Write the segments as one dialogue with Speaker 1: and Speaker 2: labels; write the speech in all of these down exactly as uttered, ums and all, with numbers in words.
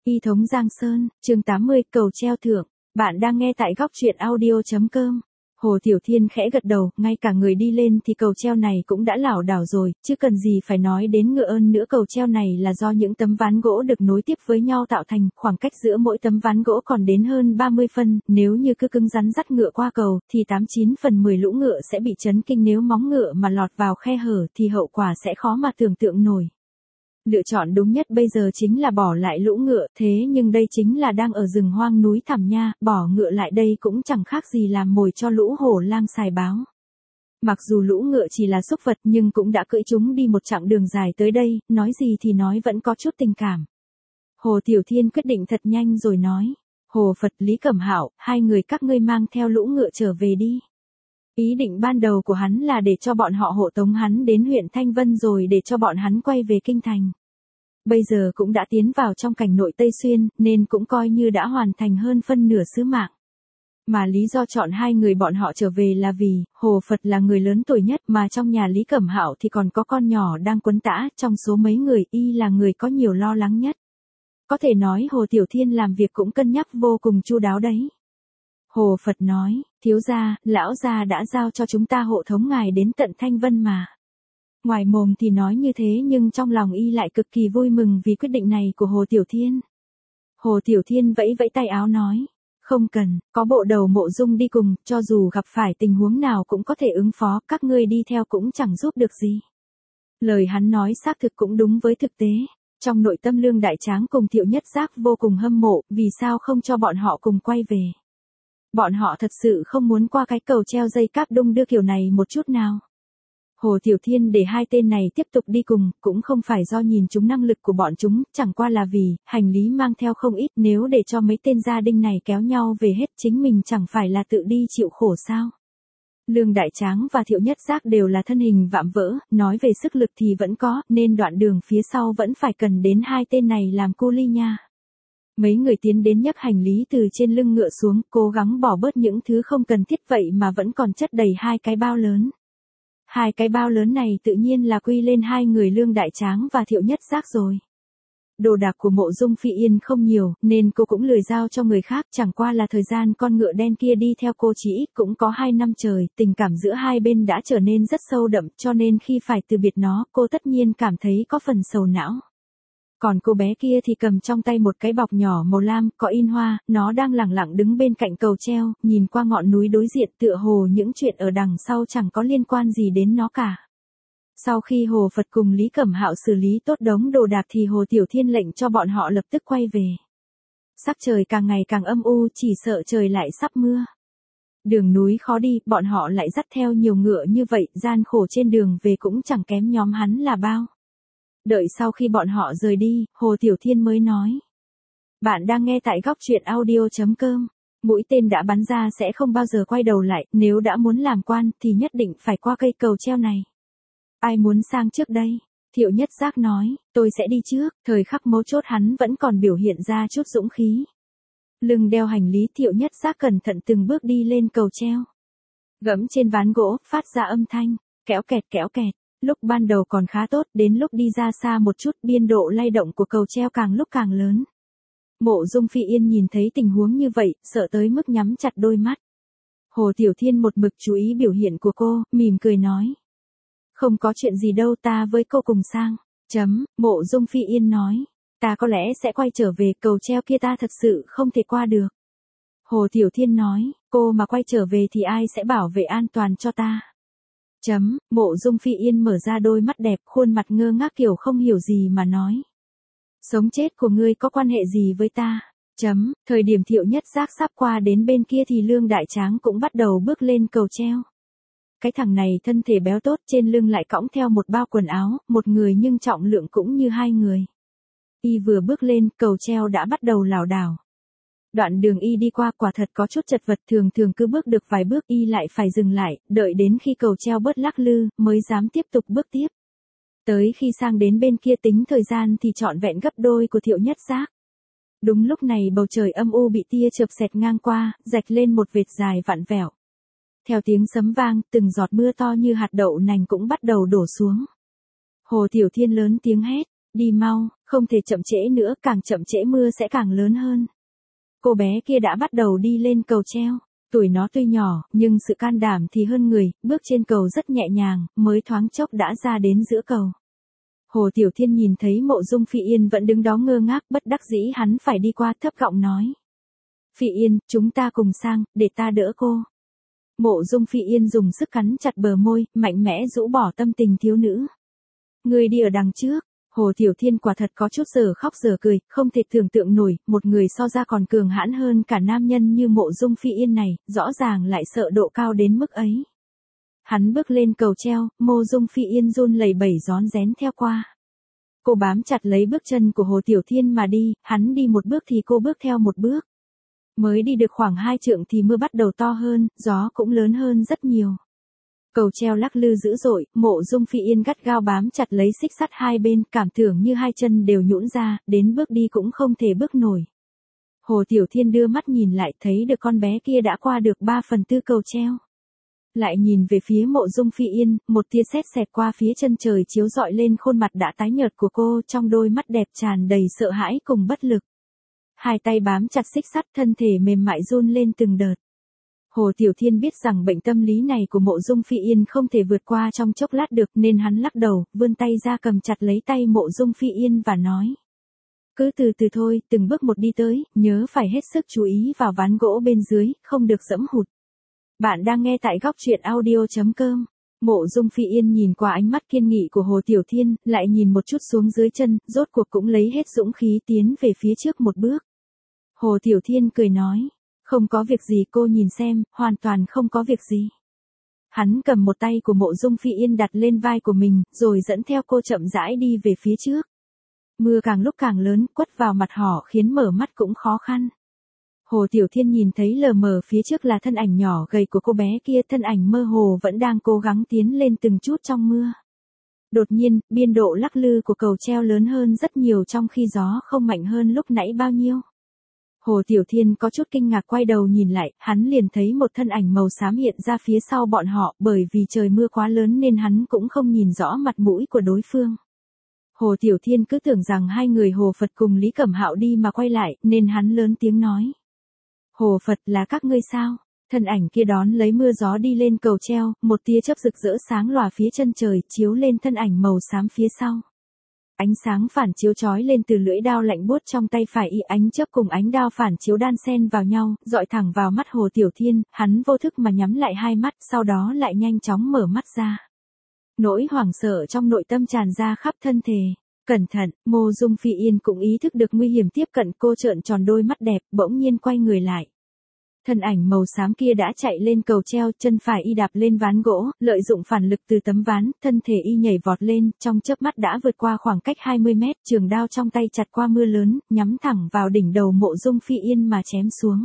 Speaker 1: Y thống Giang Sơn, chương tám mươi, cầu treo thưởng. Bạn đang nghe tại góc truyện audio chấm com. Hồ Tiểu Thiên khẽ gật đầu, ngay cả người đi lên thì cầu treo này cũng đã lảo đảo rồi, chứ cần gì phải nói đến ngựa ơn nữa. Cầu treo này là do những tấm ván gỗ được nối tiếp với nhau tạo thành, khoảng cách giữa mỗi tấm ván gỗ còn đến hơn ba mươi phân, nếu như cứ cứng rắn dắt ngựa qua cầu, thì tám chín phần mười lũ ngựa sẽ bị chấn kinh, nếu móng ngựa mà lọt vào khe hở thì hậu quả sẽ khó mà tưởng tượng nổi. Lựa chọn đúng nhất bây giờ chính là bỏ lại lũ ngựa, thế nhưng đây chính là đang ở rừng hoang núi thẳm nha, bỏ ngựa lại đây cũng chẳng khác gì làm mồi cho lũ hổ lang xài báo. Mặc dù lũ ngựa chỉ là súc vật nhưng cũng đã cưỡi chúng đi một chặng đường dài tới đây, nói gì thì nói vẫn có chút tình cảm. Hồ Tiểu Thiên quyết định thật nhanh rồi nói, Hồ Phật, Lý Cẩm Hạo, hai người các ngươi mang theo lũ ngựa trở về đi. Ý định ban đầu của hắn là để cho bọn họ hộ tống hắn đến huyện Thanh Vân rồi để cho bọn hắn quay về kinh thành. Bây giờ cũng đã tiến vào trong cảnh nội Tây Xuyên, nên cũng coi như đã hoàn thành hơn phân nửa sứ mạng. Mà lý do chọn hai người bọn họ trở về là vì, Hồ Phật là người lớn tuổi nhất, mà trong nhà Lý Cẩm Hạo thì còn có con nhỏ đang quấn tã, trong số mấy người y là người có nhiều lo lắng nhất. Có thể nói Hồ Tiểu Thiên làm việc cũng cân nhắc vô cùng chu đáo đấy. Hồ Phật nói, thiếu gia, lão gia đã giao cho chúng ta hộ tống ngài đến tận Thanh Vân mà. Ngoài mồm thì nói như thế nhưng trong lòng y lại cực kỳ vui mừng vì quyết định này của Hồ Tiểu Thiên. Hồ Tiểu Thiên vẫy vẫy tay áo nói, không cần, có bộ đầu Mộ Dung đi cùng, cho dù gặp phải tình huống nào cũng có thể ứng phó, các ngươi đi theo cũng chẳng giúp được gì. Lời hắn nói xác thực cũng đúng với thực tế. Trong nội tâm Lương Đại Tráng cùng Thiệu Nhất Giác vô cùng hâm mộ, vì sao không cho bọn họ cùng quay về. Bọn họ thật sự không muốn qua cái cầu treo dây cáp đung đưa kiểu này một chút nào. Hồ Tiểu Thiên để hai tên này tiếp tục đi cùng, cũng không phải do nhìn chúng năng lực của bọn chúng, chẳng qua là vì, hành lý mang theo không ít, nếu để cho mấy tên gia đình này kéo nhau về hết chính mình chẳng phải là tự đi chịu khổ sao. Lương Đại Tráng và Thiệu Nhất Giác đều là thân hình vạm vỡ, nói về sức lực thì vẫn có, nên đoạn đường phía sau vẫn phải cần đến hai tên này làm cu ly nha. Mấy người tiến đến nhấc hành lý từ trên lưng ngựa xuống, cố gắng bỏ bớt những thứ không cần thiết vậy mà vẫn còn chất đầy hai cái bao lớn. Hai cái bao lớn này tự nhiên là quy lên hai người Lương Đại Tráng và Thiệu Nhất Giác rồi. Đồ đạc của Mộ Dung Phi Yên không nhiều, nên cô cũng lười giao cho người khác, chẳng qua là thời gian con ngựa đen kia đi theo cô chỉ ít cũng có hai năm trời, tình cảm giữa hai bên đã trở nên rất sâu đậm, cho nên khi phải từ biệt nó, cô tất nhiên cảm thấy có phần sầu não. Còn cô bé kia thì cầm trong tay một cái bọc nhỏ màu lam, có in hoa, nó đang lẳng lặng đứng bên cạnh cầu treo, nhìn qua ngọn núi đối diện, tựa hồ những chuyện ở đằng sau chẳng có liên quan gì đến nó cả. Sau khi Hồ Phật cùng Lý Cẩm Hạo xử lý tốt đống đồ đạc thì Hồ Tiểu Thiên lệnh cho bọn họ lập tức quay về. Sắc trời càng ngày càng âm u, chỉ sợ trời lại sắp mưa. Đường núi khó đi, bọn họ lại dắt theo nhiều ngựa như vậy, gian khổ trên đường về cũng chẳng kém nhóm hắn là bao. Đợi sau khi bọn họ rời đi, Hồ Tiểu Thiên mới nói. Bạn đang nghe tại góc truyện audio chấm com. Mũi tên đã bắn ra sẽ không bao giờ quay đầu lại, nếu đã muốn làm quan thì nhất định phải qua cây cầu treo này. Ai muốn sang trước đây? Thiệu Nhất Giác nói, tôi sẽ đi trước, thời khắc mấu chốt hắn vẫn còn biểu hiện ra chút dũng khí. Lưng đeo hành lý, Thiệu Nhất Giác cẩn thận từng bước đi lên cầu treo. Gẫm trên ván gỗ, phát ra âm thanh, kéo kẹt kéo kẹt. Lúc ban đầu còn khá tốt, đến lúc đi ra xa một chút, biên độ lay động của cầu treo càng lúc càng lớn. Mộ Dung Phi Yên nhìn thấy tình huống như vậy, sợ tới mức nhắm chặt đôi mắt. Hồ Tiểu Thiên một mực chú ý biểu hiện của cô, mỉm cười nói. Không có chuyện gì đâu, ta với cô cùng sang. Chấm, Mộ Dung Phi Yên nói. Ta có lẽ sẽ quay trở về, cầu treo kia ta thật sự không thể qua được. Hồ Tiểu Thiên nói, cô mà quay trở về thì ai sẽ bảo vệ an toàn cho ta? Chấm, Mộ Dung Phi Yên mở ra đôi mắt đẹp, khuôn mặt ngơ ngác kiểu không hiểu gì mà nói. Sống chết của ngươi có quan hệ gì với ta? Chấm, thời điểm Thiệu Nhất Giác sắp qua đến bên kia thì Lương Đại Tráng cũng bắt đầu bước lên cầu treo. Cái thằng này thân thể béo tốt, trên lưng lại cõng theo một bao quần áo, một người nhưng trọng lượng cũng như hai người. Y vừa bước lên, cầu treo đã bắt đầu lảo đảo. Đoạn đường y đi qua quả thật có chút chật vật, thường thường cứ bước được vài bước y lại phải dừng lại, đợi đến khi cầu treo bớt lắc lư, mới dám tiếp tục bước tiếp. Tới khi sang đến bên kia tính thời gian thì trọn vẹn gấp đôi của Thiệu Nhất Giác. Đúng lúc này bầu trời âm u bị tia chớp xẹt ngang qua, rạch lên một vệt dài vặn vẹo. Theo tiếng sấm vang, từng giọt mưa to như hạt đậu nành cũng bắt đầu đổ xuống. Hồ Tiểu Thiên lớn tiếng hét, đi mau, Không thể chậm trễ nữa, càng chậm trễ mưa sẽ càng lớn hơn. Cô bé kia đã bắt đầu đi lên cầu treo. Tuổi nó tuy nhỏ, nhưng sự can đảm thì hơn người, bước trên cầu rất nhẹ nhàng, mới thoáng chốc đã ra đến giữa cầu. Hồ Tiểu Thiên nhìn thấy Mộ Dung Phi Yên vẫn đứng đó ngơ ngác, bất đắc dĩ hắn phải đi qua, thấp giọng nói. Phi Yên, chúng ta cùng sang, để ta đỡ cô. Mộ Dung Phi Yên dùng sức cắn chặt bờ môi, mạnh mẽ rũ bỏ tâm tình thiếu nữ. Người đi ở đằng trước. Hồ Tiểu Thiên quả thật có chút giờ khóc giờ cười, không thể tưởng tượng nổi, một người so ra còn cường hãn hơn cả nam nhân như Mộ Dung Phi Yên này, rõ ràng lại sợ độ cao đến mức ấy. Hắn bước lên cầu treo, Mộ Dung Phi Yên run lẩy bẩy rón rén theo qua. Cô bám chặt lấy bước chân của Hồ Tiểu Thiên mà đi, hắn đi một bước thì cô bước theo một bước. Mới đi được khoảng hai trượng thì mưa bắt đầu to hơn, gió cũng lớn hơn rất nhiều. Cầu treo lắc lư dữ dội, Mộ Dung Phi Yên gắt gao bám chặt lấy xích sắt hai bên, cảm tưởng như hai chân đều nhũn ra, đến bước đi cũng không thể bước nổi. Hồ Tiểu Thiên đưa mắt nhìn lại, thấy được con bé kia đã qua được ba phần tư cầu treo. Lại nhìn về phía Mộ Dung Phi Yên, một tia sét xẹt qua phía chân trời chiếu rọi lên khuôn mặt đã tái nhợt của cô, trong đôi mắt đẹp tràn đầy sợ hãi cùng bất lực. Hai tay bám chặt xích sắt, thân thể mềm mại run lên từng đợt. Hồ Tiểu Thiên biết rằng bệnh tâm lý này của Mộ Dung Phi Yên không thể vượt qua trong chốc lát được, nên hắn lắc đầu, vươn tay ra cầm chặt lấy tay Mộ Dung Phi Yên và nói. Cứ từ từ thôi, từng bước một đi tới, nhớ phải hết sức chú ý vào ván gỗ bên dưới, không được dẫm hụt. Bạn đang nghe tại góc truyện audio chấm com. Mộ Dung Phi Yên nhìn qua ánh mắt kiên nghị của Hồ Tiểu Thiên, lại nhìn một chút xuống dưới chân, rốt cuộc cũng lấy hết dũng khí tiến về phía trước một bước. Hồ Tiểu Thiên cười nói. Không có việc gì, cô nhìn xem, hoàn toàn không có việc gì. Hắn cầm một tay của Mộ Dung Phi Yên đặt lên vai của mình, rồi dẫn theo cô chậm rãi đi về phía trước. Mưa càng lúc càng lớn, quất vào mặt họ khiến mở mắt cũng khó khăn. Hồ Tiểu Thiên nhìn thấy lờ mờ phía trước là thân ảnh nhỏ gầy của cô bé kia, thân ảnh mơ hồ vẫn đang cố gắng tiến lên từng chút trong mưa. Đột nhiên, biên độ lắc lư của cầu treo lớn hơn rất nhiều trong khi gió không mạnh hơn lúc nãy bao nhiêu. Hồ Tiểu Thiên có chút kinh ngạc quay đầu nhìn lại, hắn liền thấy một thân ảnh màu xám hiện ra phía sau bọn họ, bởi vì trời mưa quá lớn nên hắn cũng không nhìn rõ mặt mũi của đối phương. Hồ Tiểu Thiên cứ tưởng rằng hai người Hồ Phật cùng Lý Cẩm Hạo đi mà quay lại, nên hắn lớn tiếng nói. Hồ Phật, là các ngươi sao? Thân ảnh kia đón lấy mưa gió đi lên cầu treo, một tia chớp rực rỡ sáng lòa phía chân trời, chiếu lên thân ảnh màu xám phía sau. Ánh sáng phản chiếu chói lên từ lưỡi đao lạnh buốt trong tay phải y, ánh chớp cùng ánh đao phản chiếu đan xen vào nhau, dọi thẳng vào mắt Hồ Tiểu Thiên, hắn vô thức mà nhắm lại hai mắt, sau đó lại nhanh chóng mở mắt ra. Nỗi hoảng sợ trong nội tâm tràn ra khắp thân thể. Cẩn thận, Mộ Dung Phi Yên cũng ý thức được nguy hiểm tiếp cận, cô trợn tròn đôi mắt đẹp, bỗng nhiên quay người lại. Thân ảnh màu xám kia đã chạy lên cầu treo, chân phải y đạp lên ván gỗ, lợi dụng phản lực từ tấm ván, thân thể y nhảy vọt lên, trong chớp mắt đã vượt qua khoảng cách hai mươi mét, trường đao trong tay chặt qua mưa lớn, nhắm thẳng vào đỉnh đầu Mộ Dung Phi Yên mà chém xuống.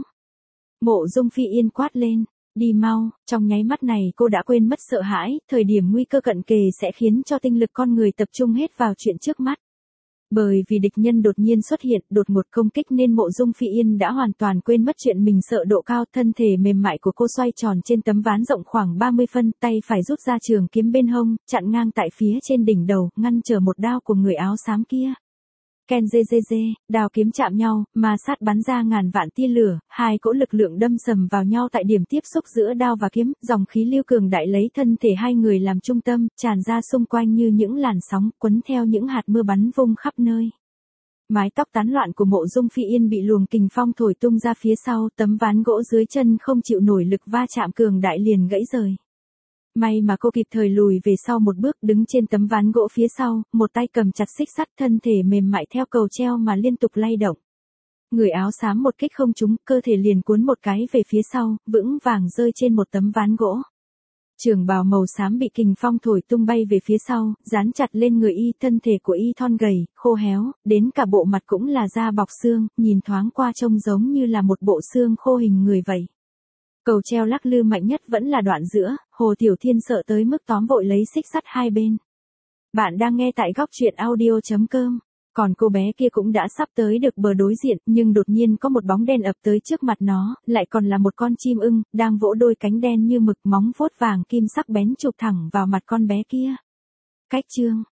Speaker 1: Mộ Dung Phi Yên quát lên, đi mau, trong nháy mắt này cô đã quên mất sợ hãi, thời điểm nguy cơ cận kề sẽ khiến cho tinh lực con người tập trung hết vào chuyện trước mắt. Bởi vì địch nhân đột nhiên xuất hiện, đột ngột công kích nên Mộ Dung Phi Yên đã hoàn toàn quên mất chuyện mình sợ độ cao, thân thể mềm mại của cô xoay tròn trên tấm ván rộng khoảng ba mươi phân, tay phải rút ra trường kiếm bên hông, chặn ngang tại phía trên đỉnh đầu, ngăn trở một đao của người áo xám kia. Ken dê dê dê, đao kiếm chạm nhau, mà sát bắn ra ngàn vạn tia lửa, hai cỗ lực lượng đâm sầm vào nhau tại điểm tiếp xúc giữa đao và kiếm, dòng khí lưu cường đại lấy thân thể hai người làm trung tâm, tràn ra xung quanh như những làn sóng, quấn theo những hạt mưa bắn vung khắp nơi. Mái tóc tán loạn của Mộ Dung Phi Yên bị luồng kình phong thổi tung ra phía sau, tấm ván gỗ dưới chân không chịu nổi lực va chạm cường đại liền gãy rời. May mà cô kịp thời lùi về sau một bước, đứng trên tấm ván gỗ phía sau, một tay cầm chặt xích sắt, thân thể mềm mại theo cầu treo mà liên tục lay động. Người áo xám một kích không trúng, cơ thể liền cuốn một cái về phía sau, vững vàng rơi trên một tấm ván gỗ. Trường bào màu xám bị kình phong thổi tung bay về phía sau, dán chặt lên người y, thân thể của y thon gầy, khô héo, đến cả bộ mặt cũng là da bọc xương, nhìn thoáng qua trông giống như là một bộ xương khô hình người vậy. Cầu treo lắc lư mạnh nhất vẫn là đoạn giữa, Hồ Tiểu Thiên sợ tới mức tóm vội lấy xích sắt hai bên. Bạn đang nghe tại góc truyện audio chấm com. Còn cô bé kia cũng đã sắp tới được bờ đối diện, nhưng đột nhiên có một bóng đen ập tới trước mặt nó, lại còn là một con chim ưng, đang vỗ đôi cánh đen như mực, móng vuốt vàng kim sắc bén chụp thẳng vào mặt con bé kia. Cách chương,